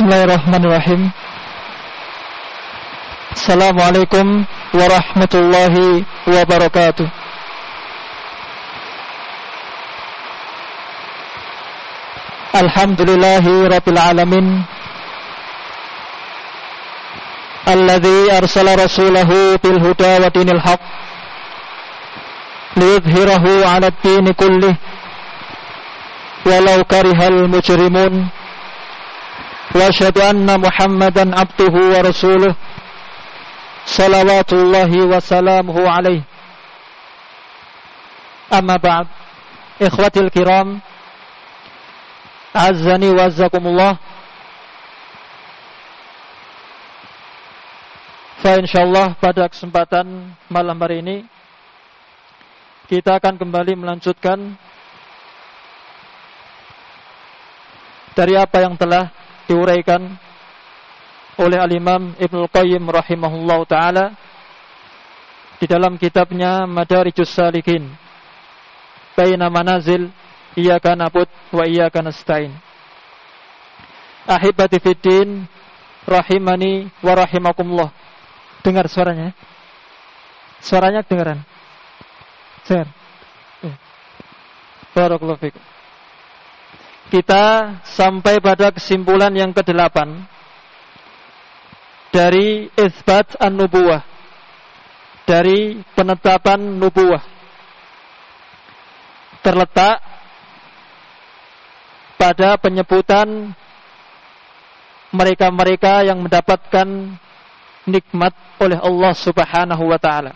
Bismillahirrahmanirrahim. Assalamualaikum warahmatullahi wabarakatuh. Alhamdulillahi rabbil alamin, alladzi arsala rasulahu bil huda wa dinil haq liyudhhirahu 'ala ad-din kullih walau karihal mujrimun. Wa asyhadu anna Muhammadan abduhu wa rasuluh salawatullahi wa salamuhu alaihi. Amma ba'd, ikhwatil kiram, azzani wa azzakumullah. Fa insyaallah pada kesempatan malam hari ini kita akan kembali melanjutkan dari apa yang telah diuraikan oleh Al-Imam Ibnul Qayyim rahimahullah ta'ala di dalam kitabnya Madarijus Salikin Baina Manazil Iyyaka na'budu wa iyyaka nasta'in. Ahibati fiddin rahimani wa rahimakumullah. Dengar suaranya? Suaranya kedengaran? Dengar? Barakallahu fikum. Kita sampai pada kesimpulan yang ke-8 dari isbat an-nubuwah, dari penetapan nubuwah, terletak pada penyebutan mereka-mereka yang mendapatkan nikmat oleh Allah Subhanahu wa ta'ala,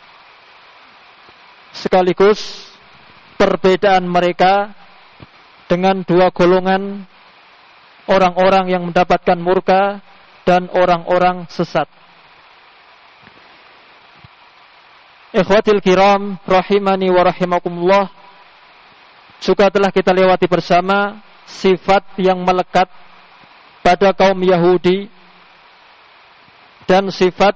sekaligus perbedaan mereka dengan dua golongan orang-orang yang mendapatkan murka dan orang-orang sesat. Ikhwatil kiram rahimani wa rahimakumullah, juga telah kita lewati bersama sifat yang melekat pada kaum Yahudi dan sifat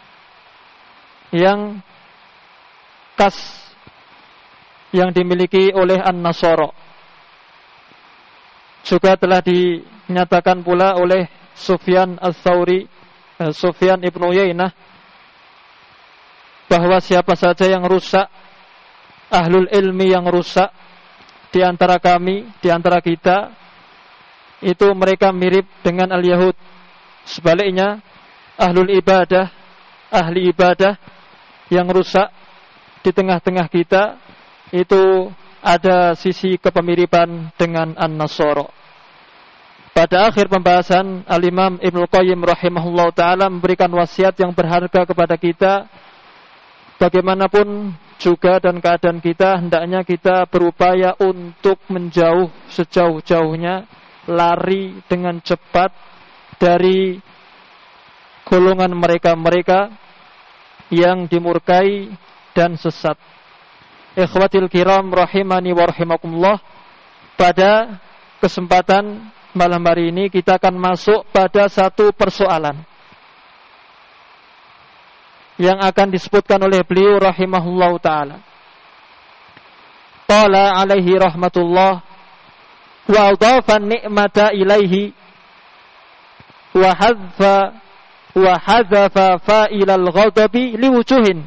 yang khas yang dimiliki oleh An-Nasara. Juga telah dinyatakan pula oleh Sufyan Ats-Tsauri, Sufyan Ibnu Uyainah, bahwa siapa saja yang rusak, ahlul ilmi yang rusak di antara kami, di antara kita, itu mereka mirip dengan al-Yahud. Sebaliknya, ahlul ibadah, ahli ibadah yang rusak di tengah-tengah kita, itu ada sisi kepemiripan dengan An-Nasara. Pada akhir pembahasan, Al-Imam Ibnul Qayyim rahimahullah ta'ala memberikan wasiat yang berharga kepada kita. Bagaimanapun juga dan keadaan kita, hendaknya kita berupaya untuk menjauh sejauh-jauhnya, lari dengan cepat dari golongan mereka-mereka yang dimurkai dan sesat. Ikhwatil kiram rahimani wa rahimakumullah, pada kesempatan malam hari ini kita akan masuk pada satu persoalan yang akan disebutkan oleh beliau rahimahullah ta'ala. Qala alaihi rahmatullah wa adhafa ni'mata ilaihi wa hadzafa fa'ilal ghadabi liwujuhin.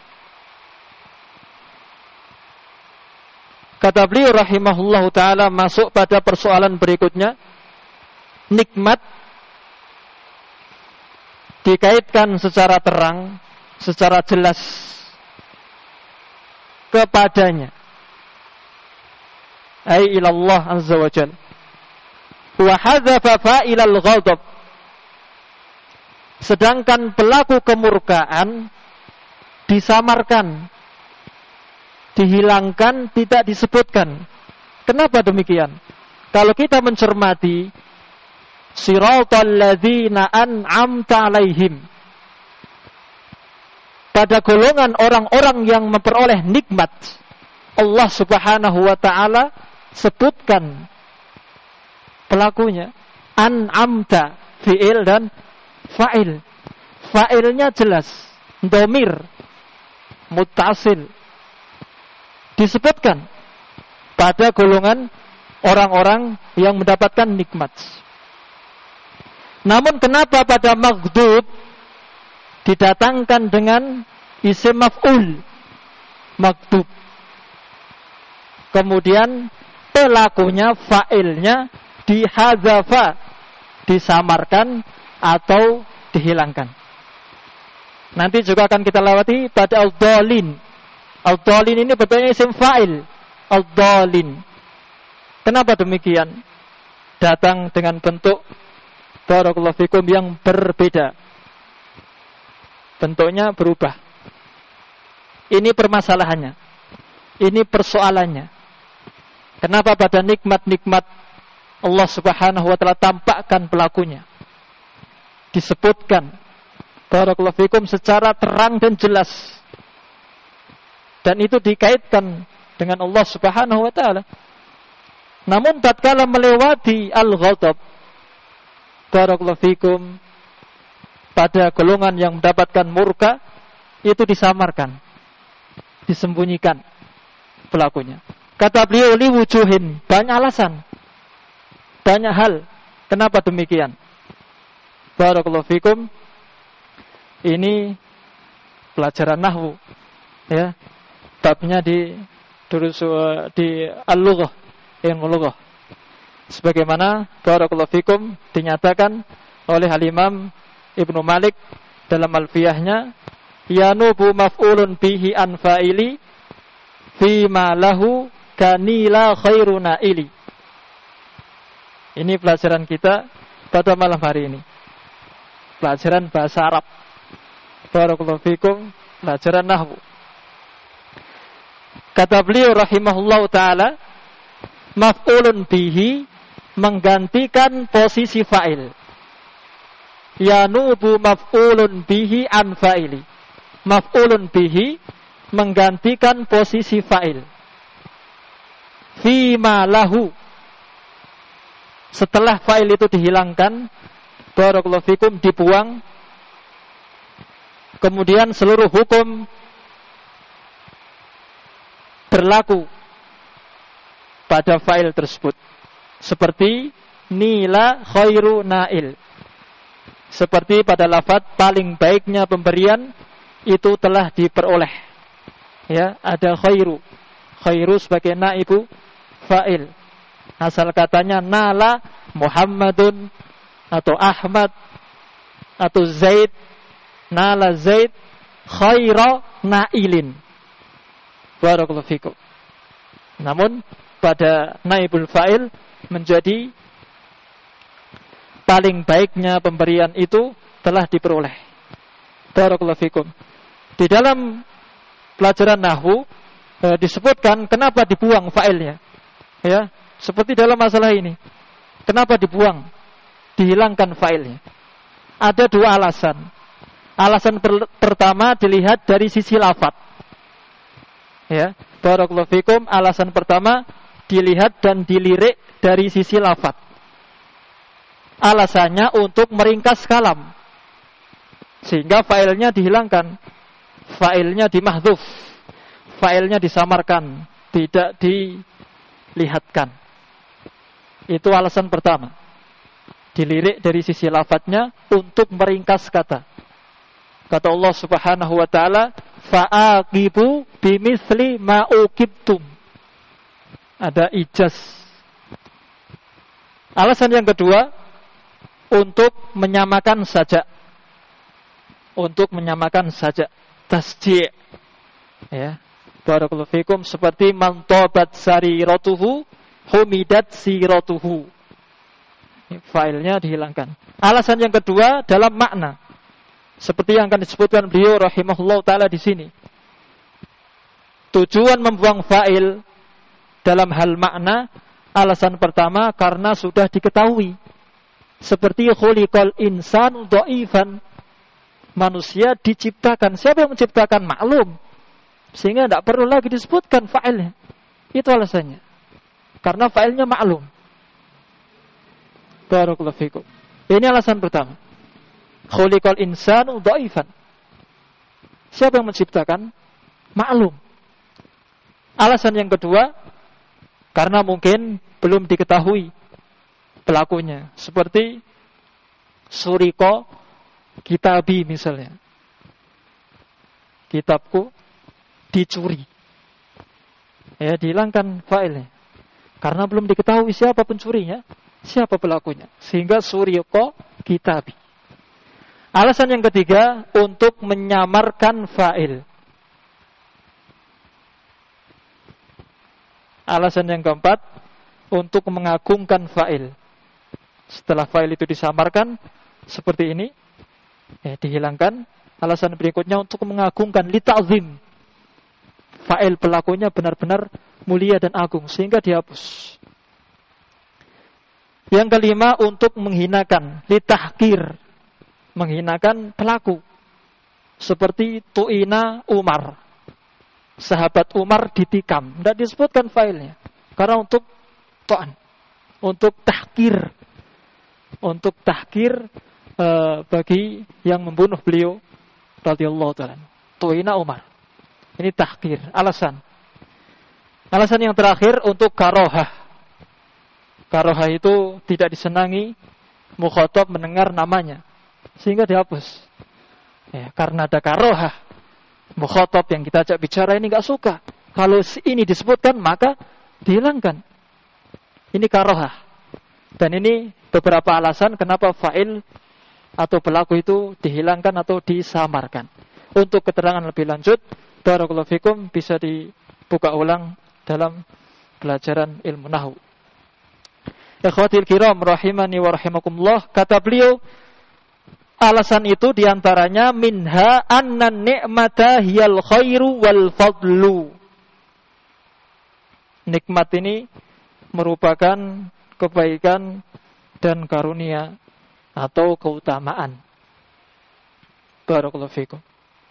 Kata beliau rahimahullahu ta'ala, masuk pada persoalan berikutnya. Nikmat dikaitkan secara terang, secara jelas kepadanya, ai ilallah azza wa jalla. Wa hadzafa fa'ilal ghadab, sedangkan pelaku kemurkaan disamarkan, dihilangkan, tidak disebutkan. Kenapa demikian? Kalau kita mencermati siratal ladzina an'amta alaihim, pada golongan orang-orang yang memperoleh nikmat, Allah Subhanahu wa ta'ala sebutkan pelakunya. An'amta, fi'il dan fa'il. Fa'ilnya jelas, dhamir, muttasil, disebutkan pada golongan orang-orang yang mendapatkan nikmat. Namun kenapa pada maghdub didatangkan dengan isim maf'ul maghdub? Kemudian pelakunya, fa'ilnya dihadzafa, disamarkan atau dihilangkan. Nanti juga akan kita lewati pada al-dhalin. Al-dhalin ini bentuknya isim fa'il. Al-dhalin. Kenapa demikian? Datang dengan bentuk barakallahu fikum yang berbeda. Bentuknya berubah. Ini permasalahannya. Ini persoalannya. Kenapa pada nikmat-nikmat Allah Subhanahu wa taala tampakkan pelakunya? Disebutkan barakallahu fikum secara terang dan jelas. Dan itu dikaitkan dengan Allah Subhanahu wa taala. Namun tatkala melewati al-ghadab, barakallahu fikum, pada golongan yang mendapatkan murka, itu disamarkan, disembunyikan pelakunya. Kata beliau, li wujuhin, banyak alasan, banyak hal kenapa demikian. Barakallahu fikum. Ini pelajaran nahwu, ya. Babnya di al-lughah, ilmu lughah. Sebagaimana barakallahu fikum dinyatakan oleh Al-Imam Ibnu Malik dalam alfiyahnya, yanubu maf'ulun bihi an fa'ili fi ma lahu kanila khairu naili. Ini pelajaran kita pada malam hari ini. Pelajaran bahasa Arab. Barakallahu fikum, pelajaran nahwu. Kata beliau rahimahullahu taala, maf'ulun bihi menggantikan posisi fa'il. Yanubu maf'ulun bihi an fa'ili. Maf'ulun bihi menggantikan posisi fa'il. Fima lahu. Setelah fa'il itu dihilangkan, barakallahu fikum, dibuang, kemudian seluruh hukum berlaku pada fa'il tersebut. Seperti nila khairu nail. Seperti pada lafaz paling baiknya pemberian itu telah diperoleh. Ya, ada khairu. Khairu sebagai naibu fa'il. Asal katanya nala Muhammadun atau Ahmad atau Zaid. Nala Zaid khaira nailin. Barakallahu fikum. Namun pada naibul fa'il menjadi paling baiknya pemberian itu telah diperoleh. Barakallahu fikum. Di dalam pelajaran nahwu disebutkan kenapa dibuang fa'ilnya. Ya, seperti dalam masalah ini. Kenapa dibuang? Dihilangkan fa'ilnya. Ada dua alasan. Alasan pertama dilihat dari sisi lafaz. Ya, barakallahu fikum, alasan pertama dilihat dan dilirik dari sisi lafaz. Alasannya untuk meringkas kalam. Sehingga failnya dihilangkan. Failnya dimahdhuf. Failnya disamarkan, tidak dilihatkan. Itu alasan pertama. Dilirik dari sisi lafadznya untuk meringkas kata. Kata Allah Subhanahu wa taala, fa'aqibu bimithli ma uqibtum. Ada ijaz. Alasan yang kedua, untuk menyamakan saja. Untuk menyamakan saja. Tasji'. Ya. Barakallahu fikum, seperti man tabat sariratuhu humidat siratuhu. Failnya dihilangkan. Alasan yang kedua dalam makna. Seperti yang akan disebutkan beliau rahimahullah ta'ala di sini. Tujuan membuang fa'il dalam hal makna, alasan pertama karena sudah diketahui. Seperti khuliqal insan dha'ifan. Manusia diciptakan. Siapa yang menciptakan? Maklum. Sehingga tidak perlu lagi disebutkan fa'ilnya. Itu alasannya. Karena fa'ilnya maklum. Barakallahu fikum. Ini alasan pertama. Khuliqal insanu dha'ifan. Siapa yang menciptakan? Maklum. Alasan yang kedua, karena mungkin belum diketahui pelakunya. Seperti Suriko kitabi misalnya. Kitabku dicuri. Ya, dihilangkan fa'ilnya. Karena belum diketahui siapa pencurinya, siapa pelakunya. Sehingga suriko kitabi. Alasan yang ketiga, untuk menyamarkan fa'il. Alasan yang keempat, untuk mengagungkan fa'il. Setelah fa'il itu disamarkan, seperti ini, ya, dihilangkan. Alasan berikutnya untuk mengagungkan, lita'zim. Fa'il pelakunya benar-benar mulia dan agung, sehingga dihapus. Yang kelima, untuk menghinakan, litahkir. Menghinakan pelaku. Seperti tu'ina Umar. Sahabat Umar ditikam. Tidak disebutkan failnya. Karena untuk to'an. Untuk tahkir. Untuk tahkir bagi yang membunuh beliau. Radhiyallahu ta'ala. Tu'ina Umar. Ini tahkir. Alasan. Alasan yang terakhir untuk karohah. Karohah itu tidak disenangi mukhatab mendengar namanya. Sehingga dihapus. Ya, karena ada karohah. Mukhatab yang kita ajak bicara ini gak suka. Kalau ini disebutkan maka dihilangkan. Ini karohah. Dan ini beberapa alasan kenapa fa'il atau pelaku itu dihilangkan atau disamarkan. Untuk keterangan lebih lanjut, barakallahu fikum, bisa dibuka ulang dalam pelajaran ilmu nahwu. Ikhwatil kiram rahimani wa rahimakumullah, kata beliau, alasan itu diantaranya minha anna ni'mata hiyal khairu wal fadlu. Nikmat ini merupakan kebaikan dan karunia atau keutamaan. Barakallahu fikum.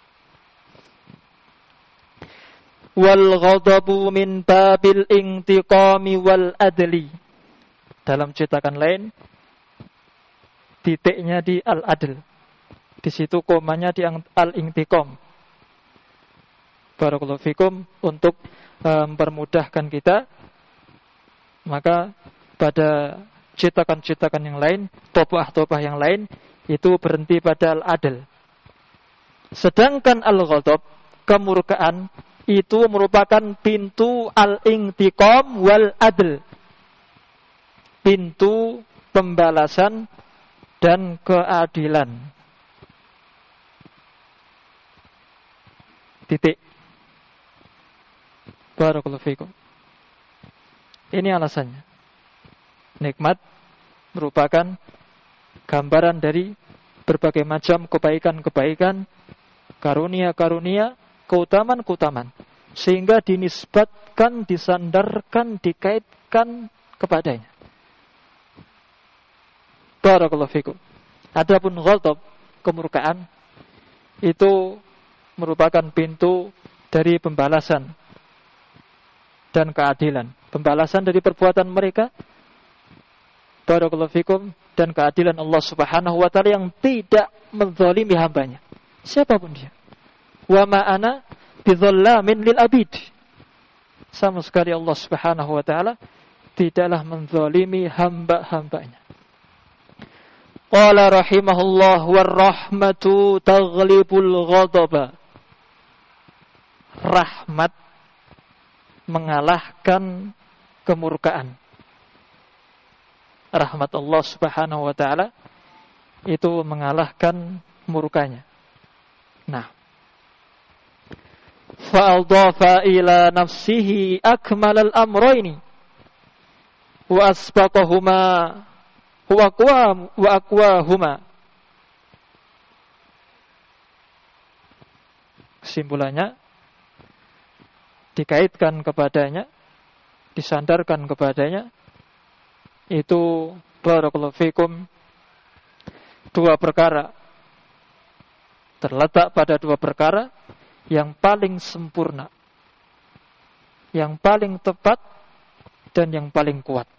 Wal ghadabu min babil intiqami wal adli. Dalam cetakan lain, titiknya di al-adl. Di situ komanya di al-intiqam. Barakallahu fikum, untuk mempermudahkan kita, maka pada cetakan-cetakan yang lain, topah-topah yang lain, itu berhenti pada al-adl. Sedangkan al-ghadab, kemurkaan, itu merupakan pintu al-intiqam wal adl. Pintu pembalasan dan keadilan. Titik. Barakallahu fikum. Ini alasannya. Nikmat merupakan gambaran dari berbagai macam kebaikan-kebaikan, karunia-karunia, keutamaan-keutamaan. Sehingga dinisbatkan, disandarkan, dikaitkan kepadanya. Barakallahu fikum. Adapun ghadab, kemurkaan, itu merupakan pintu dari pembalasan dan keadilan. Pembalasan dari perbuatan mereka, barakallahu fikum, dan keadilan Allah Subhanahu wa ta'ala yang tidak menzalimi hambanya, siapapun dia. Wa ma ana bidzallamin lil abid. Sama sekali Allah Subhanahu wa ta'ala tidaklah menzalimi hamba-hambanya. Qala rahimahullah warahmatu taghlibul ghadaba. Rahmat mengalahkan kemurkaan. Rahmat Allah Subhanahu wa ta'ala itu mengalahkan murkanya. Nah, fa'adhafa ila nafsihi akmalal amrayni wa asbaqahuma wa aqwahuma. Kesimpulannya, dikaitkan kepadanya, disandarkan kepadanya, itu barakallahu fikum, dua perkara. Terletak pada dua perkara yang paling sempurna, yang paling tepat, dan yang paling kuat.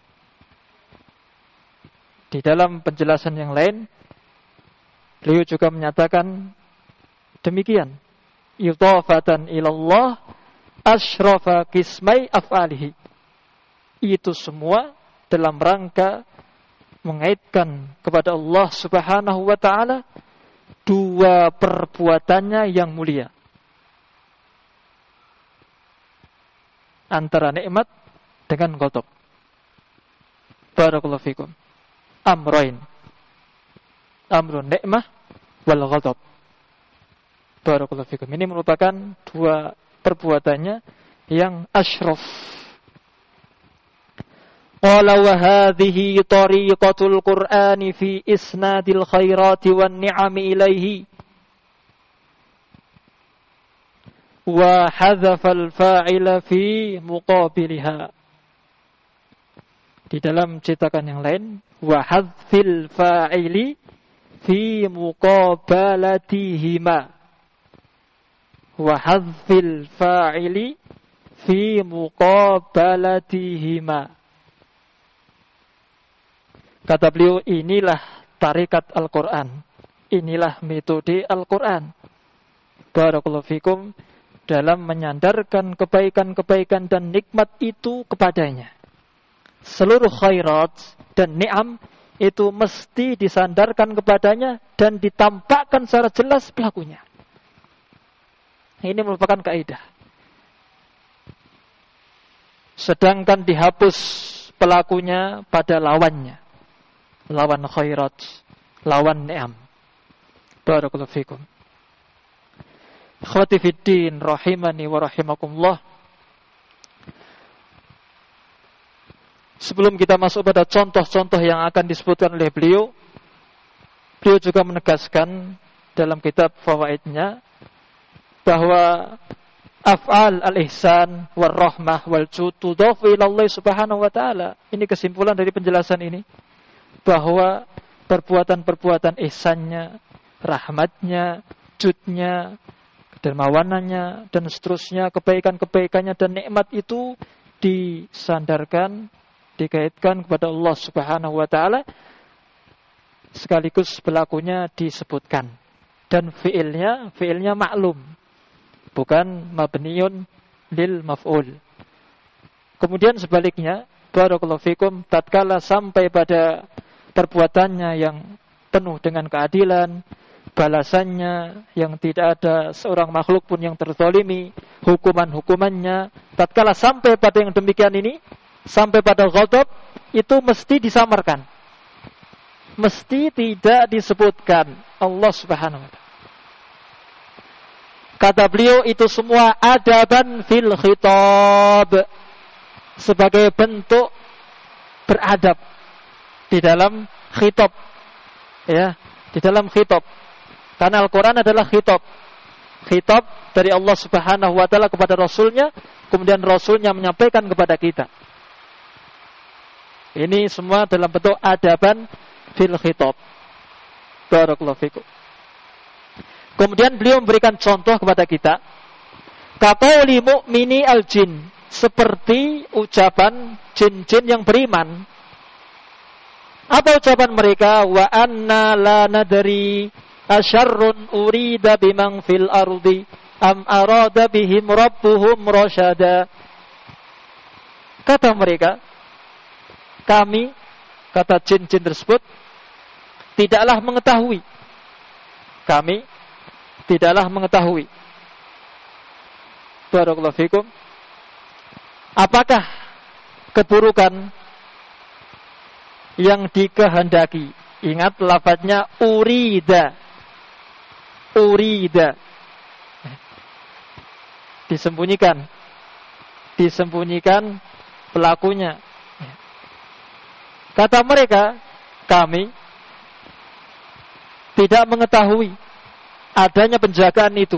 Di dalam penjelasan yang lain, beliau juga menyatakan demikian. Idhafatan ilallah asyrafa qismai af'alihi. Itu semua dalam rangka mengaitkan kepada Allah Subhanahu wa taala dua perbuatannya yang mulia. Antara nikmat dengan ghadab. Barakallahu fikum. Amrain. Amrun nikmah wal ghadab. Barakallahu fikum. Ini merupakan dua perbuatannya yang asyraf. Qala wa hadhihi tariqatul Qur'ani fi isnadil khairati wan ni'ami ilaihi. Wa hadzafal fa'ila fi muqabiliha. Di dalam cetakan yang lain, wa hadzfil fa'ili fi muqabalatihima. Wa hadzfil fa'ili fi muqabalatihima. Kata beliau, inilah tarikat Al-Quran. Inilah metode Al-Quran. Barakallahu fikum. Dalam menyandarkan kebaikan-kebaikan dan nikmat itu kepadanya. Seluruh khairat dan ni'am itu mesti disandarkan kepadanya dan ditampakkan secara jelas pelakunya. Ini merupakan kaidah. Sedangkan dihapus pelakunya pada lawannya. Lawan khairat, lawan ni'am. Barakallahu fikum. Ikhwati fiddin rahimani wa rahimakumullah. Sebelum kita masuk pada contoh-contoh yang akan disebutkan oleh beliau juga menegaskan dalam kitab fawaidnya bahwa af'al al-ihsan wal rahmah wal jud tudhafu ila Allah Subhanahu wa taala. Ini kesimpulan dari penjelasan ini, bahwa perbuatan-perbuatan ihsannya, rahmatnya, judnya, dermawanannya, dan seterusnya, kebaikan-kebaikannya dan nikmat itu disandarkan, dikaitkan kepada Allah Subhanahu wa taala, sekaligus pelakunya disebutkan. Dan fi'ilnya maklum, bukan mabniun lil maf'ul. Kemudian sebaliknya, barakallahu fikum, tatkala sampai pada perbuatannya yang penuh dengan keadilan, balasannya yang tidak ada seorang makhluk pun yang terzalimi, hukuman-hukumannya, tatkala sampai pada yang demikian ini, sampai pada ghadab, itu mesti disamarkan. Mesti tidak disebutkan Allah Subhanahu wa ta'ala. Kata beliau, itu semua adaban fil khitab, sebagai bentuk beradab di dalam khitab, ya, di dalam khitab. Karena Al-Quran adalah khitab dari Allah Subhanahu wa ta'ala kepada Rasulnya, kemudian Rasulnya menyampaikan kepada kita. Ini semua dalam bentuk adaban fil khitab. Barakallahu fikum. Kemudian beliau memberikan contoh kepada kita, kaqauli mu'mini al-jin, seperti ucapan jin-jin yang beriman. Apa ucapan mereka? Wa anna la nadri asyarrun urida biman fil ardi am arada bihim rabbuhum rasyada. Kata mereka, kami, kata jin-jin tersebut, tidaklah mengetahui. Kami tidaklah mengetahui. Barakallahu fikum. Apakah keburukan yang dikehendaki? Ingat lafadznya urida. Urida. Disembunyikan. Disembunyikan pelakunya. Kata mereka, kami tidak mengetahui adanya penjagaan itu.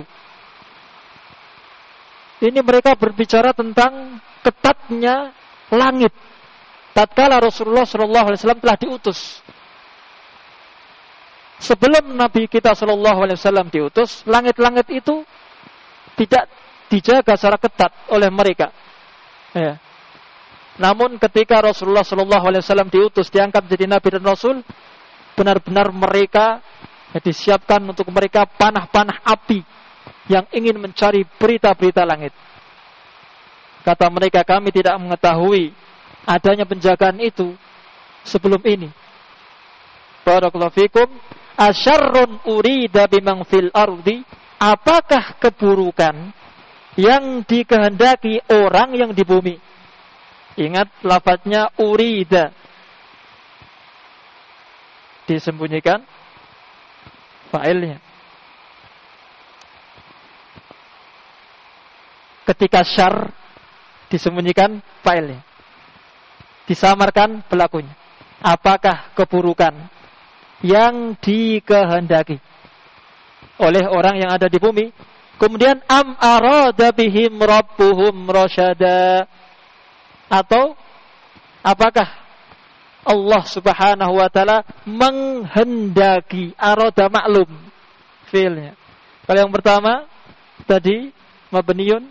Ini mereka berbicara tentang ketatnya langit tatkala Rasulullah SAW telah diutus. Sebelum Nabi kita SAW diutus, langit-langit itu tidak dijaga secara ketat oleh mereka. Ya. Namun ketika Rasulullah SAW diutus, diangkat menjadi Nabi dan Rasul, benar-benar mereka disiapkan untuk mereka panah-panah api yang ingin mencari berita-berita langit. Kata mereka, kami tidak mengetahui adanya penjagaan itu sebelum ini. Barakallahu fikum. Asyarrun urida bimang fil ardi, apakah keburukan yang dikehendaki orang yang di bumi? Ingat lafadznya urida, disembunyikan fa'ilnya. Ketika syarr disembunyikan fa'ilnya, disamarkan pelakunya. Apakah keburukan yang dikehendaki oleh orang yang ada di bumi? Kemudian am arada bihim rabbuhum rasyada, atau apakah Allah Subhanahu wa taala menghendaki? Arada maklum fi'ilnya. Kalau yang pertama tadi mabniun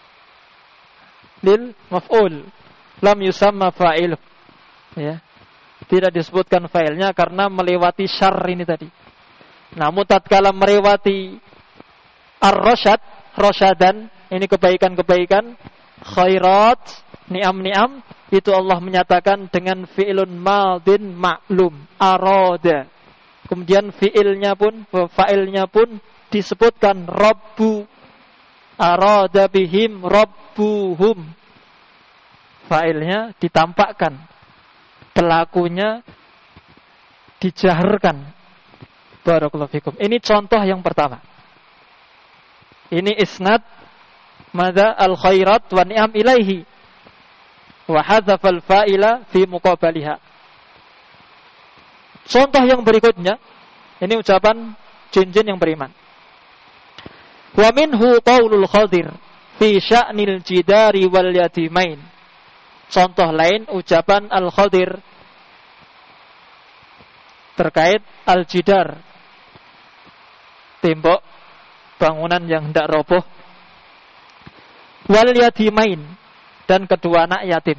lil maf'ul, lam yusamma fa'il, ya. Tidak disebutkan failnya karena melewati syarr ini tadi. Namun tatkala melewati ar-rasyad, rasyadan, ini kebaikan-kebaikan, khairat, ni'am-ni'am, itu Allah menyatakan dengan fi'ilun madin ma'lum, arada. Kemudian fi'ilnya pun, fa'ilnya pun disebutkan rabbu, arada bihim rabbuhum. Fa'ilnya ditampakkan, pelakunya dijaharkan. Barakallahu fikum. Ini contoh yang pertama. Ini isnad madza al khairat wa ni'am ilaihi wa hadzafal fa'ila fi muqabaliha. Contoh yang berikutnya, ini ucapan jin-jin yang beriman. Wa minhu qaulul Khadir fi sya'nil jidari wal yatimain. Contoh lain ucapan Al-Khadir terkait al-jidar, tembok bangunan yang hendak roboh, wal yatimain, dan kedua anak yatim.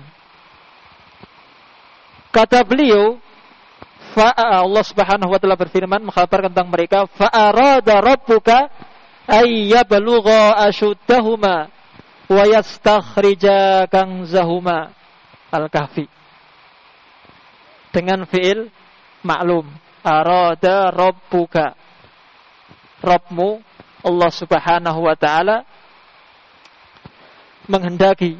Kata beliau, Allah Subhanahu wa taala berfirman mengkhabarkan tentang mereka, fa arada rabbuka ay yablugha ashuddahuma wa yastakhrija kanzahuma. Al-Kahfi dengan fi'il maklum, arada rabbuka, Rabbmu Allah Subhanahu wa taala menghendaki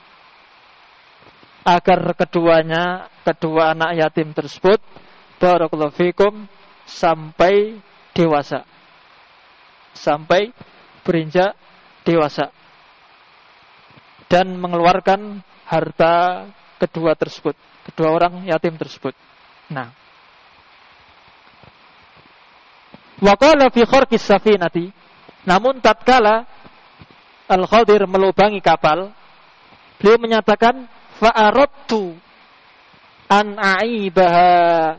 agar kedua anak yatim tersebut, barakallahu fikum, sampai dewasa, sampai berinjak dewasa, dan mengeluarkan harta kedua tersebut, kedua orang yatim tersebut. Nah, wa qala fi kharqis safinati, namun tatkala Al-Khadir melubangi kapal, beliau menyatakan fa aradtu an aibaha,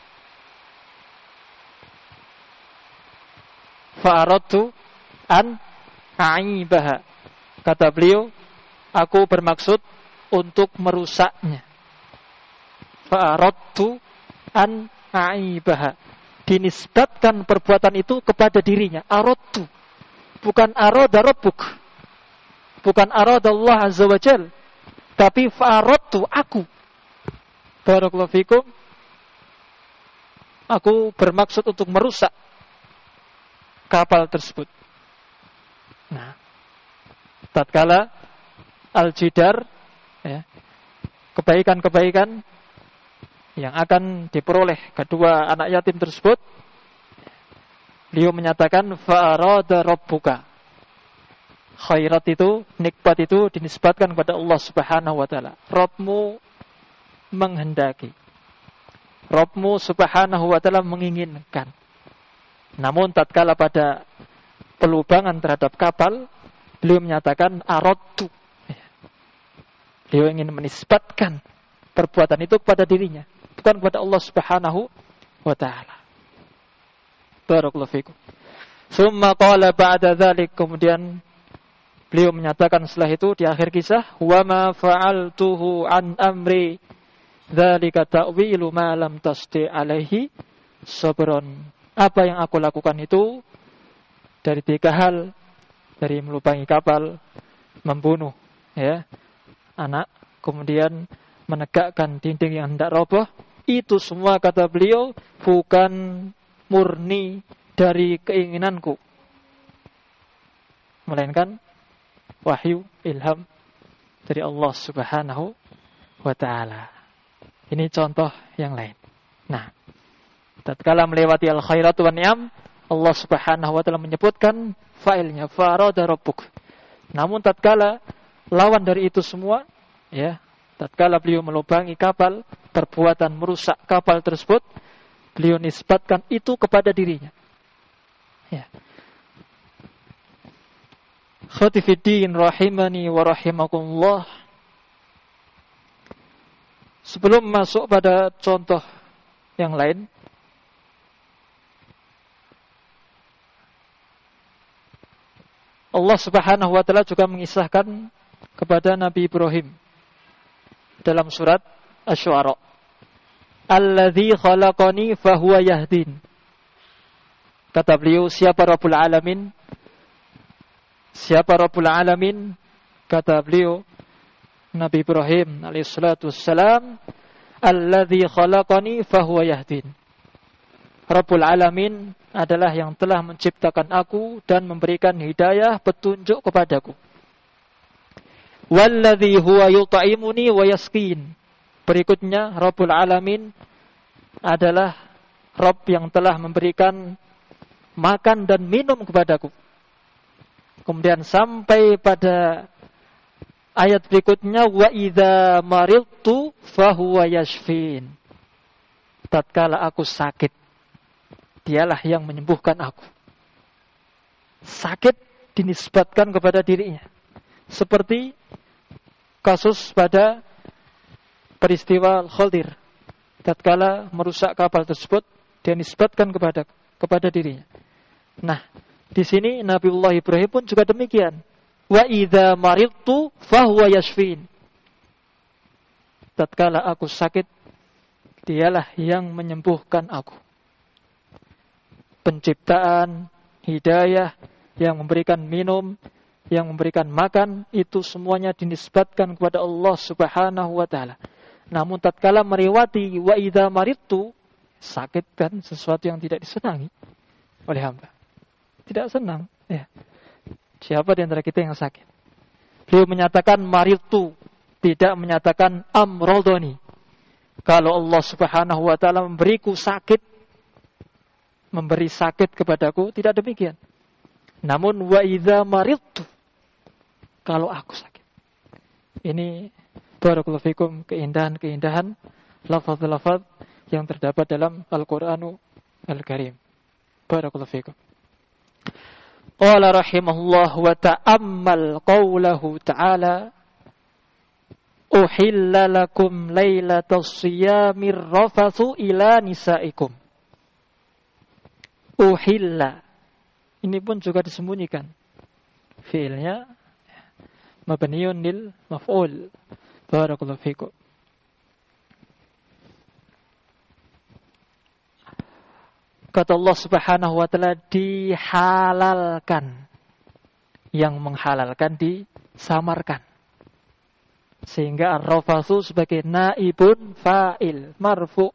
fa aradtu an aibaha, kata beliau, aku bermaksud untuk merusaknya. Fa'aradtu an aibaha, dinisbatkan perbuatan itu kepada dirinya. Aradtu, bukan arada rabbuk, bukan arada Allah azza wa jal, tapi fa'aradtu, aku, barakallahu fikum, aku bermaksud untuk merusak kapal tersebut. Nah, tatkala al-jidar, ya, kebaikan-kebaikan yang akan diperoleh kedua anak yatim tersebut, beliau menyatakan fa'arada rabbuka, khairat itu, nikmat itu dinisbatkan kepada Allah Subhanahu wa taala. Rabbmu menghendaki, Rabbmu Subhanahu wa taala menginginkan. Namun tatkala pada pelubangan terhadap kapal, beliau menyatakan aradtu, beliau ingin menisbatkan perbuatan itu kepada dirinya, bukan kepada Allah Subhanahu wa taala. Barakallahu fikum. Summa qala ba'da dzalik, kemudian beliau menyatakan setelah itu di akhir kisah, wa ma fa'altuhu an amri dzalika ta'wilu ma lam tasti alaihi sabron. Apa yang aku lakukan itu dari 3 hal, dari melubangi kapal, membunuh, ya, anak, kemudian menegakkan dinding yang hendak roboh, Itu semua, kata beliau, bukan murni dari keinginanku, melainkan wahyu ilham dari Allah Subhanahu wa ta'ala. Ini contoh yang lain. Nah, tatkala melewati al-khairat wa ni'am, Allah Subhanahu wa ta'ala menyebutkan fa'ilnya, fa'arada rabbuk. Namun tatkala lawan dari itu semua, ya, tatkala beliau melubangi kapal, perbuatan merusak kapal tersebut, beliau nisbatkan itu kepada dirinya. Ya. Khatifiddin rahimani wa rahimakumullah. Sebelum masuk pada contoh yang lain, Allah Subhanahu wa ta'ala juga mengisahkan kepada Nabi Ibrahim dalam surat Asy-Syu'ara. Alladzi khalaqani fahuwa yahdin. Kata beliau, siapa Rabbul Alamin? Siapa Rabbul Alamin? Kata beliau, Nabi Ibrahim alaihissalatu wassalam, alladzi khalaqani fahuwa yahdin. Rabbul Alamin adalah yang telah menciptakan aku dan memberikan hidayah, petunjuk kepadaku. Walladzi huwa yut'imuni wa yasqin. Berikutnya, Rabbul Alamin adalah Rabb yang telah memberikan makan dan minum kepadaku. Kemudian sampai pada ayat berikutnya, wa idza maridtu fahuwa yashfin. Tatkala aku sakit, dialah yang menyembuhkan aku. Sakit dinisbatkan kepada dirinya. Seperti kasus pada peristiwa Khadir. Tatkala merusak kapal tersebut, dia nisbatkan kepada dirinya. Nah, di sini Nabiullah Ibrahim pun juga demikian. Wa idza maridtu fahuwa yashfin. Tatkala aku sakit, dialah yang menyembuhkan aku. Penciptaan, hidayah, yang memberikan minum, yang memberikan makan, itu semuanya dinisbatkan kepada Allah Subhanahu wa ta'ala. Namun tatkala meriwati wa idza maridtu, sakit kan sesuatu yang tidak disenangi oleh hamba. Tidak senang, ya. Siapa di antara kita yang sakit? Beliau menyatakan maridtu, tidak menyatakan amrodoni. Kalau Allah Subhanahu wa ta'ala memberiku sakit, memberi sakit kepadaku, tidak demikian. Namun wa idza maridtu, kalau aku sakit. Ini barakallahu fikum, keindahan-keindahan lafaz-lafaz yang terdapat dalam Al-Qur'anul Karim. Barakallahu fikum. Qala rahimahullah wa ta'ammal qawlahu ta'ala uhilla lakum lailatas siyamir rafathu ila nisaikum. Uhilla, ini pun juga disembunyikan. Fi'ilnya mabniun lil maf'ul. Barakallahu fikum. Kata Allah Subhanahu wa ta'ala, dihalalkan. Yang menghalalkan disamarkan. Sehingga ar-rafathu sebagai naibun fa'il marfu'.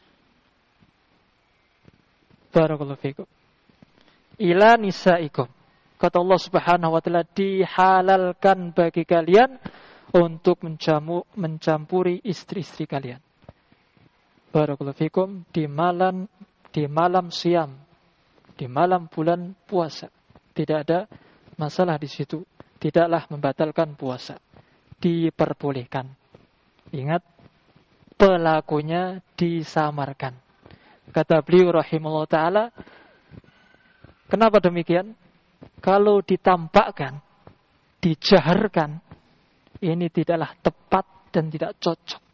Barakallahu fikum. Ila nisaikum. Kata Allah Subhanahu wa ta'ala, dihalalkan bagi kalian untuk mencampuri istri-istri kalian. Barakallahu fikum. Di malam siam, di malam bulan puasa, tidak ada masalah di situ. Tidaklah membatalkan puasa. Diperbolehkan. Ingat, pelakunya disamarkan. Kata beliau rahimahullah ta'ala, kenapa demikian? Kalau ditampakkan, dijaharkan, ini tidaklah tepat dan tidak cocok.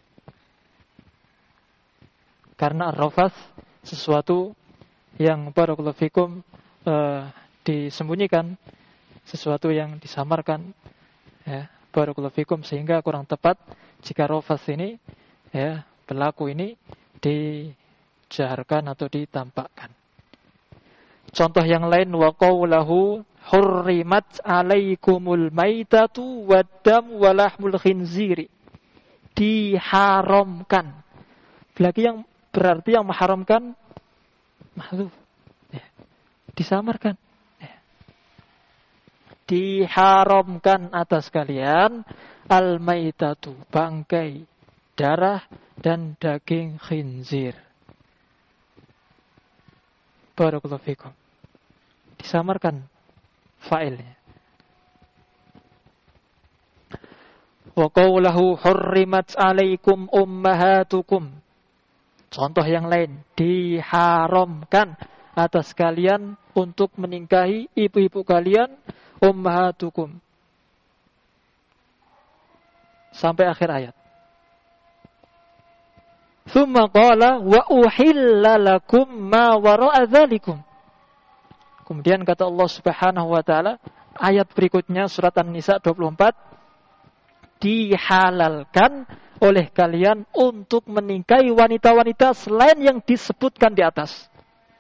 Karena ar-rafath, sesuatu yang barakallahu fikum disembunyikan, sesuatu yang disamarkan, ya, barakallahu fikum, sehingga kurang tepat jika rafath ini, ya, pelaku ini dijaharkan atau ditampakkan. Contoh yang lain, wa qawlahu hurrimat alaikumul maitatu waddam walahmul khinziri. Diharamkan Lagi yang berarti yang mengharamkan mahdzuf. Ya. Disamarkan. Ya. Diharamkan atas kalian al-maitatu, bangkai, darah dan daging khinzir. Barakallahu fikum. Disamarkan fa'ilnya. Wa qawluhu hurrimat 'alaikum ummahatukum. Contoh yang lain, diharamkan atas kalian untuk menikahi ibu-ibu kalian, ummahatukum. Sampai akhir ayat. Tsumma qala wa uhilla lakum ma wara'a dzalikum. Kemudian kata Allah Subhanahu wa taala, ayat berikutnya surat An-Nisa 24, dihalalkan oleh kalian untuk menikahi wanita-wanita selain yang disebutkan di atas.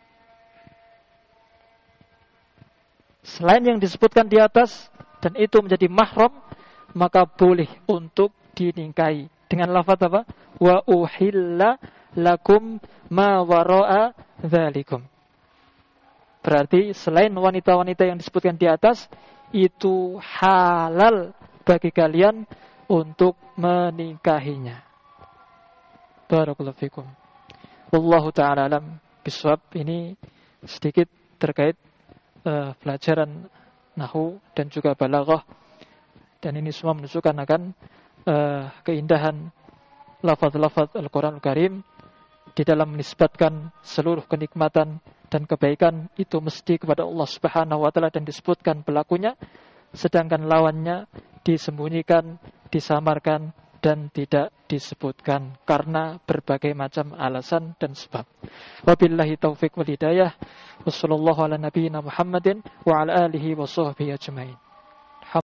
Selain yang disebutkan di atas dan itu menjadi mahram, maka boleh untuk dinikahi dengan lafaz apa? Wa uhilla lakum ma wara'a dzalikum. Berarti selain wanita-wanita yang disebutkan di atas, itu halal bagi kalian untuk menikahinya. Barakallahu fikum. Wallahu ta'ala alam bisawab. Ini sedikit terkait pelajaran nahwu dan juga balaghah. Dan ini semua menunjukkan akan keindahan lafaz-lafaz Al-Quranul Karim di dalam menisbatkan seluruh kenikmatan dan kebaikan itu mesti kepada Allah Subhanahu wa taala dan disebutkan pelakunya, sedangkan lawannya disembunyikan, disamarkan dan tidak disebutkan karena berbagai macam alasan dan sebab. Wabillahi taufiq wal hidayah. Wassallallahu ala nabiyyina Muhammadin wa ala alihi wa sahbihi ajmain.